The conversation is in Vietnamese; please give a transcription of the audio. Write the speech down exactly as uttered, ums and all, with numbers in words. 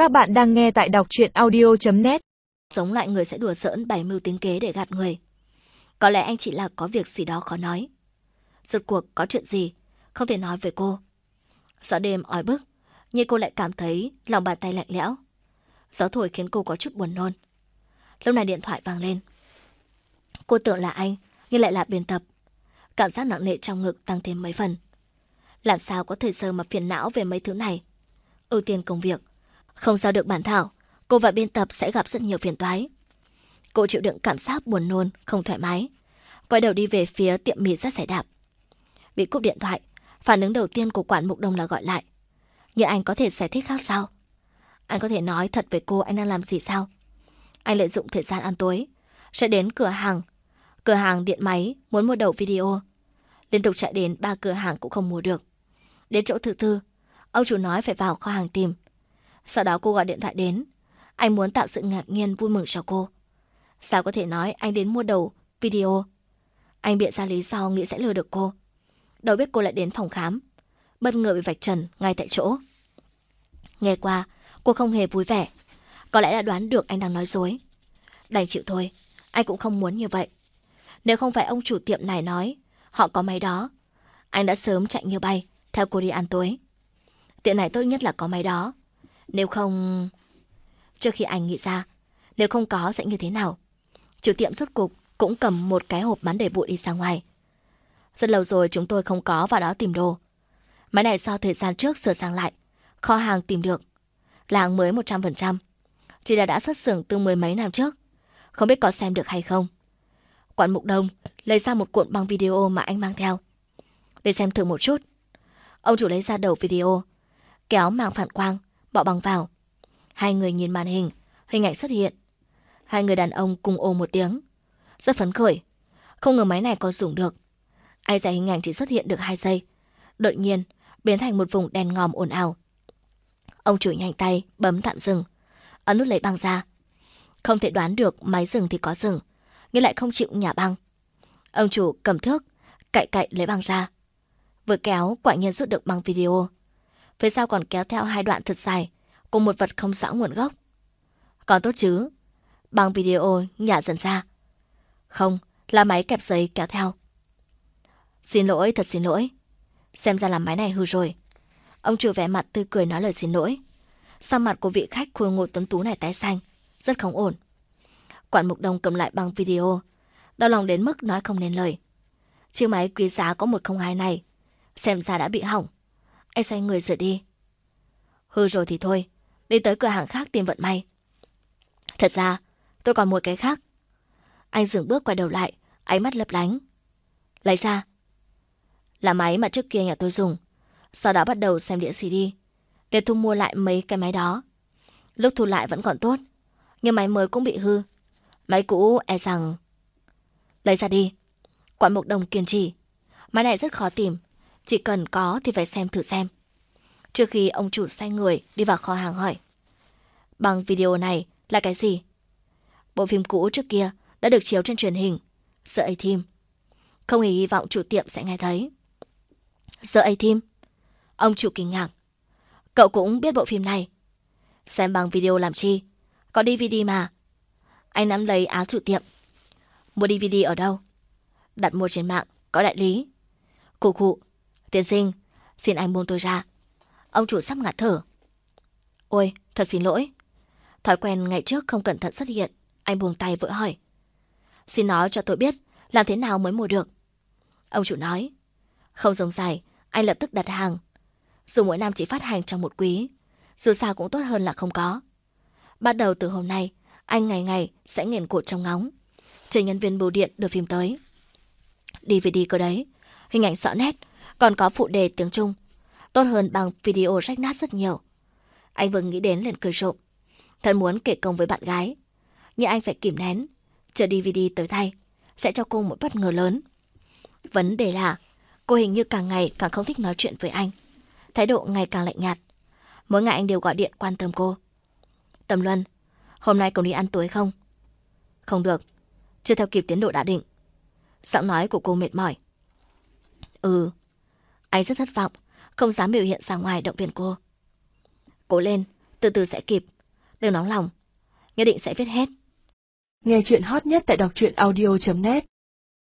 Các bạn đang nghe tại đọc truyện audio chấm net. Giống loại người sẽ đùa giỡn bày mưu tính kế để gạt người. Có lẽ anh chỉ là có việc gì đó khó nói. Rốt cuộc có chuyện gì không thể nói với cô. Gió đêm oi bức, nhưng cô lại cảm thấy lòng bàn tay lạnh lẽo. Gió thổi khiến cô có chút buồn nôn. Lúc này điện thoại vang lên. Cô tưởng là anh, nhưng lại là biên tập. Cảm giác nặng nề trong ngực tăng thêm mấy phần. Làm sao có thời giờ mà phiền não về mấy thứ này. Ưu tiên công việc, không giao được bản thảo, cô và biên tập sẽ gặp rất nhiều phiền toái. Cô chịu đựng cảm giác buồn nôn, không thoải mái, quay đầu đi về phía tiệm mì rất xe đạp. Bị cúp điện thoại, phản ứng đầu tiên của quản mục đông là gọi lại. Nhưng anh có thể giải thích khác sao? Anh có thể nói thật với cô anh đang làm gì sao? Anh lợi dụng thời gian ăn tối, sẽ đến cửa hàng, cửa hàng điện máy muốn mua đầu video. Liên tục chạy đến ba cửa hàng cũng không mua được. Đến chỗ thứ tư, ông chủ nói phải vào kho hàng tìm. Sau đó cô gọi điện thoại đến. Anh muốn tạo sự ngạc nhiên vui mừng cho cô. Sao có thể nói anh đến mua đầu video? Anh bịa ra lý do nghĩ sẽ lừa được cô. Đâu biết cô lại đến phòng khám, bất ngờ bị vạch trần ngay tại chỗ. Nghe qua, cô không hề vui vẻ. Có lẽ đã đoán được anh đang nói dối. Đành chịu thôi, anh cũng không muốn như vậy. Nếu không phải ông chủ tiệm này nói họ có máy đó, anh đã sớm chạy như bay theo cô đi ăn tối. Tiệm này tốt nhất là có máy đó. Nếu không... Trước khi anh nghĩ ra nếu không có sẽ như thế nào, chủ tiệm rốt cục cũng cầm một cái hộp bắn để bụi đi ra ngoài. Rất lâu rồi chúng tôi không có vào đó tìm đồ. Máy này do thời gian trước sửa sang lại, kho hàng tìm được, là hàng mới một trăm phần trăm. Chỉ là đã xuất xưởng từ mười mấy năm trước. Không biết có xem được hay không. Quản mục đông lấy ra một cuộn băng video mà anh mang theo. Để xem thử một chút. Ông chủ lấy ra đầu video, kéo màng phản quang, bỏ băng vào. Hai người nhìn màn hình, hình ảnh xuất hiện. Hai người đàn ông cùng ồ một tiếng, rất phấn khởi. Không ngờ máy này còn dùng được. Ai dè hình ảnh chỉ xuất hiện được hai giây, đột nhiên biến thành một vùng đèn ngòm ồn ào. Ông chủ nhanh tay bấm tạm dừng, ấn nút lấy băng ra. Không thể đoán được máy dừng thì có dừng, nhưng lại không chịu nhả băng. Ông chủ cầm thước cạy cạy lấy băng ra. Vừa kéo quả nhiên rút được băng video. Phía sau còn kéo theo hai đoạn thật dài cùng một vật không rõ nguồn gốc. Còn tốt chứ, băng video nhả dần ra. Không, là máy kẹp giấy kéo theo. Xin lỗi, thật xin lỗi. Xem ra là máy này hư rồi. Ông chủ vẻ mặt tươi cười nói lời xin lỗi. Sao mặt của vị khách khôi ngô tuấn tú này tái xanh, rất không ổn. Quản mục đông cầm lại băng video, đau lòng đến mức nói không nên lời. Chiếc máy quý giá có một không hai này xem ra đã bị hỏng. Anh xoay người rời đi. Hư rồi thì thôi, đi tới cửa hàng khác tìm vận may. Thật ra tôi còn một cái khác. Anh dừng bước quay đầu lại, ánh mắt lấp lánh. Lấy ra. Là máy mà trước kia nhà tôi dùng. Sau đó bắt đầu xem đĩa xê đê, để thu mua lại mấy cái máy đó. Lúc thu lại vẫn còn tốt, nhưng máy mới cũng bị hư. Máy cũ e rằng... Lấy ra đi. Quản mục đông kiên trì. Máy này rất khó tìm, chỉ cần có thì phải xem thử xem. Trước khi ông chủ xoay người đi vào kho hàng hỏi, bằng video này là cái gì? Bộ phim cũ trước kia đã được chiếu trên truyền hình, The A-Team. Không hề hy vọng chủ tiệm sẽ nghe thấy. The A-Team? Ông chủ kinh ngạc. Cậu cũng biết bộ phim này? Xem bằng video làm chi? Có đê vê đê mà. Anh nắm lấy áo chủ tiệm. Mua đê vê đê ở đâu? Đặt mua trên mạng, có đại lý. Cụ cụ, tiên sinh, xin anh buông tôi ra. Ông chủ sắp ngạt thở. Ôi, thật xin lỗi. Thói quen ngày trước không cẩn thận xuất hiện. Anh buông tay vội hỏi. Xin nói cho tôi biết làm thế nào mới mua được. Ông chủ nói. Không giống dài, anh lập tức đặt hàng. Dù mỗi năm chỉ phát hành trong một quý, dù sao cũng tốt hơn là không có. Bắt đầu từ hôm nay, anh ngày ngày sẽ nghiền cột trong ngóng, chờ nhân viên bưu điện đưa phim tới. đê vê đê cơ đấy, hình ảnh rõ nét, còn có phụ đề tiếng Trung, tốt hơn bằng video rách nát rất nhiều. Anh vừa nghĩ đến liền cười rộ. Thật muốn kể công với bạn gái, nhưng anh phải kìm nén, chờ đê vê đê tới thay sẽ cho cô một bất ngờ lớn. Vấn đề là cô hình như càng ngày càng không thích nói chuyện với anh, thái độ ngày càng lạnh nhạt. Mỗi ngày anh đều gọi điện quan tâm cô. Tầm Luân, hôm nay cậu đi ăn tối không? Không được, chưa theo kịp tiến độ đã định. Giọng nói của cô mệt mỏi. Ừ. Anh rất thất vọng, không dám biểu hiện ra ngoài động viên cô. Cố lên, Từ từ sẽ kịp. Đừng nóng lòng. Nhất định sẽ viết hết. Nghe chuyện hot nhất tại đọc truyện audio chấm net